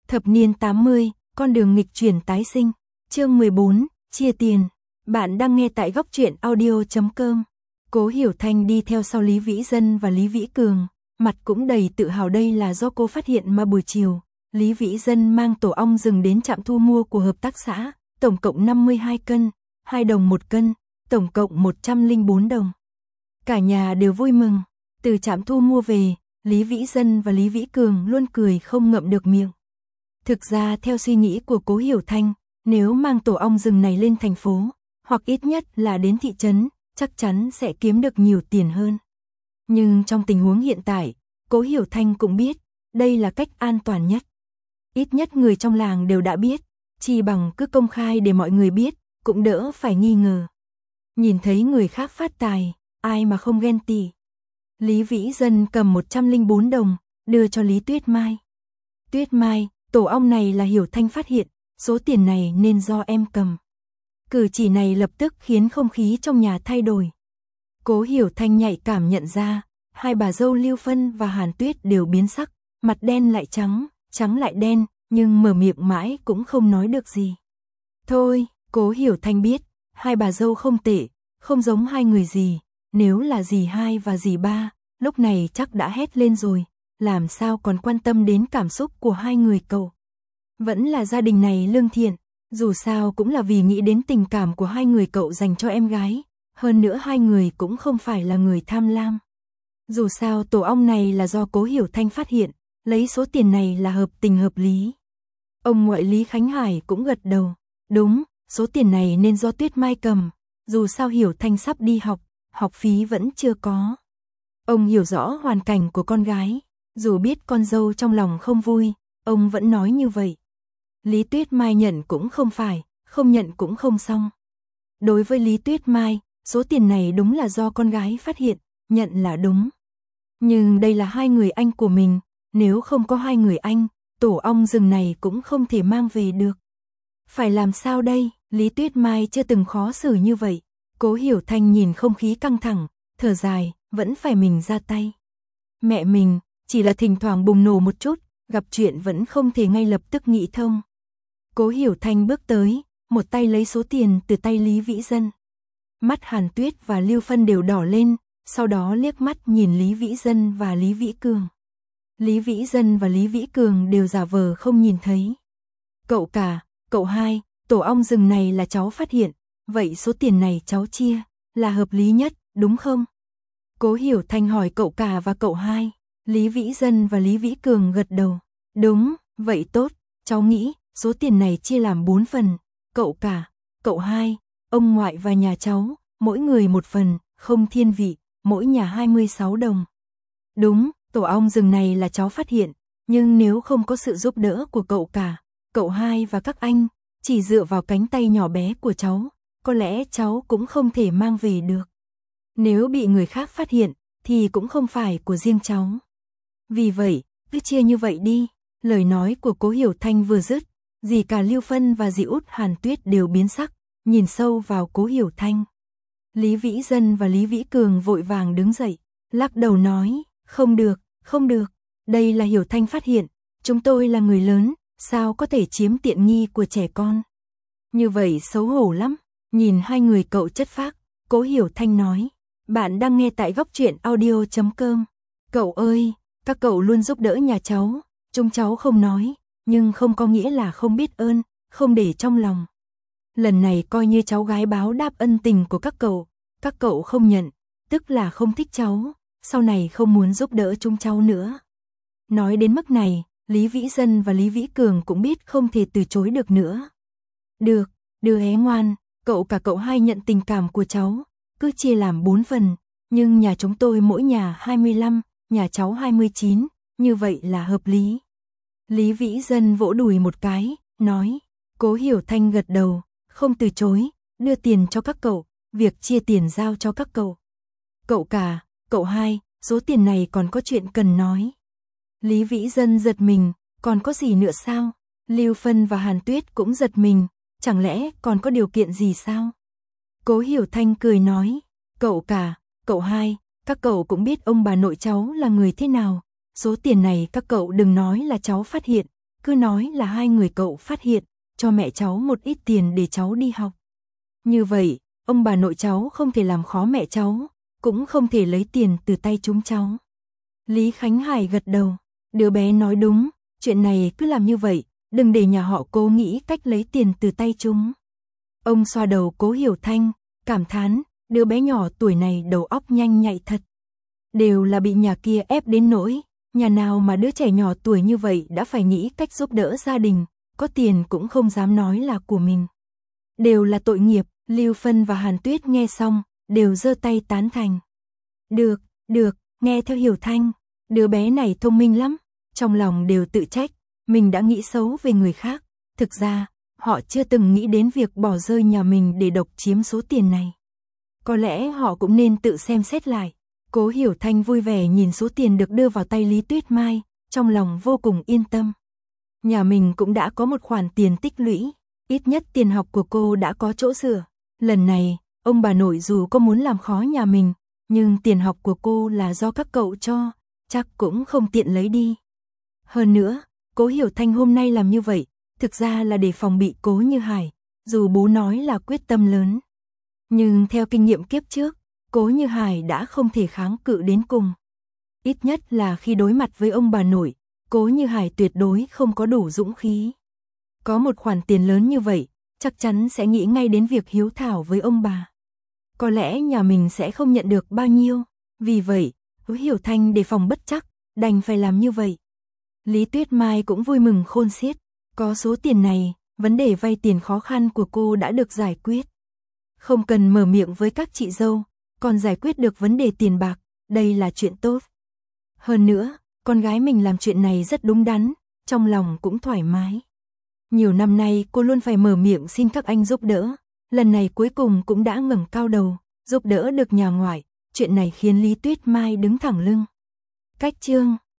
Thập niên 80, con đường nghịch chuyển tái sinh. Chương 14, chia tiền. Bạn đang nghe tại góc truyện audio.com. Cố Hiểu Thanh đi theo sau Lý Vĩ Dân và Lý Vĩ Cường, mặt cũng đầy tự hào, đây là do cô phát hiện mà buổi chiều, Lý Vĩ Dân mang tổ ong rừng đến trạm thu mua của hợp tác xã, tổng cộng 52 cân, 2 đồng 1 cân, tổng cộng 104 đồng. Cả nhà đều vui mừng, từ trạm thu mua về, Lý Vĩ Dân và Lý Vĩ Cường luôn cười không ngậm được miệng. Thực ra theo suy nghĩ của Cố Hiểu Thanh, nếu mang tổ ong rừng này lên thành phố, hoặc ít nhất là đến thị trấn, chắc chắn sẽ kiếm được nhiều tiền hơn. Nhưng trong tình huống hiện tại, Cố Hiểu Thanh cũng biết, đây là cách an toàn nhất. Ít nhất người trong làng đều đã biết, chỉ bằng cứ công khai để mọi người biết, cũng đỡ phải nghi ngờ. Nhìn thấy người khác phát tài, ai mà không ghen tị. Lý Vĩ Dân cầm 104 đồng, đưa cho Lý Tuyết Mai. Tuyết Mai, tổ ong này là Hiểu Thanh phát hiện, số tiền này nên do em cầm. Cử chỉ này lập tức khiến không khí trong nhà thay đổi. Cố Hiểu Thanh nhạy cảm nhận ra, hai bà dâu Lưu Phân và Hàn Tuyết đều biến sắc, mặt đen lại trắng, trắng lại đen, nhưng mở miệng mãi cũng không nói được gì. Thôi, Cố Hiểu Thanh biết, hai bà dâu không tệ, không giống hai người gì, nếu là dì hai và dì ba, lúc này chắc đã hét lên rồi, làm sao còn quan tâm đến cảm xúc của hai người cậu. Vẫn là gia đình này lương thiện, dù sao cũng là vì nghĩ đến tình cảm của hai người cậu dành cho em gái, hơn nữa hai người cũng không phải là người tham lam. Dù sao tổ ong này là do Cố Hiểu Thanh phát hiện, lấy số tiền này là hợp tình hợp lý. Ông ngoại Lý Khánh Hải cũng gật đầu, đúng, số tiền này nên do Tuyết Mai cầm, dù sao Hiểu Thanh sắp đi học, học phí vẫn chưa có. Ông hiểu rõ hoàn cảnh của con gái, dù biết con dâu trong lòng không vui, ông vẫn nói như vậy. Lý Tuyết Mai nhận cũng không phải, không nhận cũng không xong. Đối với Lý Tuyết Mai, số tiền này đúng là do con gái phát hiện, nhận là đúng. Nhưng đây là hai người anh của mình, nếu không có hai người anh, tổ ong rừng này cũng không thể mang về được. Phải làm sao đây? Lý Tuyết Mai chưa từng khó xử như vậy. Cố Hiểu Thanh nhìn không khí căng thẳng, thở dài, vẫn phải mình ra tay. Mẹ mình, chỉ là thỉnh thoảng bùng nổ một chút, gặp chuyện vẫn không thể ngay lập tức nghĩ thông. Cố Hiểu Thanh bước tới, một tay lấy số tiền từ tay Lý Vĩ Dân. Mắt Hàn Tuyết và Lưu Phân đều đỏ lên, sau đó liếc mắt nhìn Lý Vĩ Dân và Lý Vĩ Cường. Lý Vĩ Dân và Lý Vĩ Cường đều giả vờ không nhìn thấy. Cậu cả, cậu hai, tổ ong rừng này là cháu phát hiện, vậy số tiền này cháu chia, là hợp lý nhất, đúng không? Cố Hiểu Thanh hỏi cậu cả và cậu hai. Lý Vĩ Dân và Lý Vĩ Cường gật đầu. Đúng, vậy tốt, cháu nghĩ số tiền này chia làm 4 phần, cậu cả, cậu hai, ông ngoại và nhà cháu, mỗi người một phần, không thiên vị, mỗi nhà 26 đồng. Đúng, tổ ong rừng này là cháu phát hiện, nhưng nếu không có sự giúp đỡ của cậu cả, cậu hai và các anh, chỉ dựa vào cánh tay nhỏ bé của cháu, có lẽ cháu cũng không thể mang về được. Nếu bị người khác phát hiện, thì cũng không phải của riêng cháu. Vì vậy, cứ chia như vậy đi. Lời nói của Cố Hiểu Thanh vừa dứt, dì cả Lưu Phân và dì út Hàn Tuyết đều biến sắc, nhìn sâu vào Cố Hiểu Thanh. Lý Vĩ Dân và Lý Vĩ Cường vội vàng đứng dậy, lắc đầu nói, không được, không được, đây là Hiểu Thanh phát hiện, chúng tôi là người lớn, sao có thể chiếm tiện nghi của trẻ con. Như vậy xấu hổ lắm, nhìn hai người cậu chất phác, Cố Hiểu Thanh nói, bạn đang nghe tại góc truyện audio.com. Cậu ơi, các cậu luôn giúp đỡ nhà cháu, chúng cháu không nói, nhưng không có nghĩa là không biết ơn, không để trong lòng. Lần này coi như cháu gái báo đáp ân tình của các cậu không nhận, tức là không thích cháu, sau này không muốn giúp đỡ chúng cháu nữa. Nói đến mức này, Lý Vĩ Dân và Lý Vĩ Cường cũng biết không thể từ chối được nữa. Được, đứa bé ngoan, cậu cả cậu hai nhận tình cảm của cháu, cứ chia làm 4 phần, nhưng nhà chúng tôi mỗi nhà 25, nhà cháu 29, như vậy là hợp lý. Lý Vĩ Dân vỗ đùi một cái, nói, Cố Hiểu Thanh gật đầu, không từ chối, đưa tiền cho các cậu, việc chia tiền giao cho các cậu. Cậu cả, cậu hai, số tiền này còn có chuyện cần nói. Lý Vĩ Dân giật mình, còn có gì nữa sao? Lưu Phân và Hàn Tuyết cũng giật mình, chẳng lẽ còn có điều kiện gì sao? Cố Hiểu Thanh cười nói, cậu cả, cậu hai, các cậu cũng biết ông bà nội cháu là người thế nào, số tiền này các cậu đừng nói là cháu phát hiện, cứ nói là hai người cậu phát hiện, cho mẹ cháu một ít tiền để cháu đi học. Như vậy, ông bà nội cháu không thể làm khó mẹ cháu, cũng không thể lấy tiền từ tay chúng cháu. Lý Khánh Hải gật đầu, đứa bé nói đúng, chuyện này cứ làm như vậy, đừng để nhà họ Cố nghĩ cách lấy tiền từ tay chúng. Ông xoa đầu Cố Hiểu Thanh, cảm thán, đứa bé nhỏ tuổi này đầu óc nhanh nhạy thật. Đều là bị nhà kia ép đến nỗi, nhà nào mà đứa trẻ nhỏ tuổi như vậy đã phải nghĩ cách giúp đỡ gia đình, có tiền cũng không dám nói là của mình. Đều là tội nghiệp, Lưu Phân và Hàn Tuyết nghe xong, đều giơ tay tán thành. Được, nghe theo Hiểu Thanh, đứa bé này thông minh lắm, trong lòng đều tự trách, mình đã nghĩ xấu về người khác, thực ra, họ chưa từng nghĩ đến việc bỏ rơi nhà mình để độc chiếm số tiền này. Có lẽ họ cũng nên tự xem xét lại. Cố Hiểu Thanh vui vẻ nhìn số tiền được đưa vào tay Lý Tuyết Mai, trong lòng vô cùng yên tâm. Nhà mình cũng đã có một khoản tiền tích lũy, ít nhất tiền học của cô đã có chỗ dựa. Lần này, ông bà nội dù có muốn làm khó nhà mình, nhưng tiền học của cô là do các cậu cho, chắc cũng không tiện lấy đi. Hơn nữa, Cố Hiểu Thanh hôm nay làm như vậy, thực ra là để phòng bị Cố Như Hải, dù bố nói là quyết tâm lớn. Nhưng theo kinh nghiệm kiếp trước, Cố Như Hải đã không thể kháng cự đến cùng. Ít nhất là khi đối mặt với ông bà nội, Cố Như Hải tuyệt đối không có đủ dũng khí. Có một khoản tiền lớn như vậy, chắc chắn sẽ nghĩ ngay đến việc hiếu thảo với ông bà. Có lẽ nhà mình sẽ không nhận được bao nhiêu, vì vậy, Cố Hiểu Thanh đề phòng bất chắc, đành phải làm như vậy. Lý Tuyết Mai cũng vui mừng khôn xiết, có số tiền này, vấn đề vay tiền khó khăn của cô đã được giải quyết. Không cần mở miệng với các chị dâu, còn giải quyết được vấn đề tiền bạc, đây là chuyện tốt. Hơn nữa, con gái mình làm chuyện này rất đúng đắn, trong lòng cũng thoải mái. Nhiều năm nay cô luôn phải mở miệng xin các anh giúp đỡ, lần này cuối cùng cũng đã ngẩng cao đầu, giúp đỡ được nhà ngoại, chuyện này khiến Lý Tuyết Mai đứng thẳng lưng. Cách chương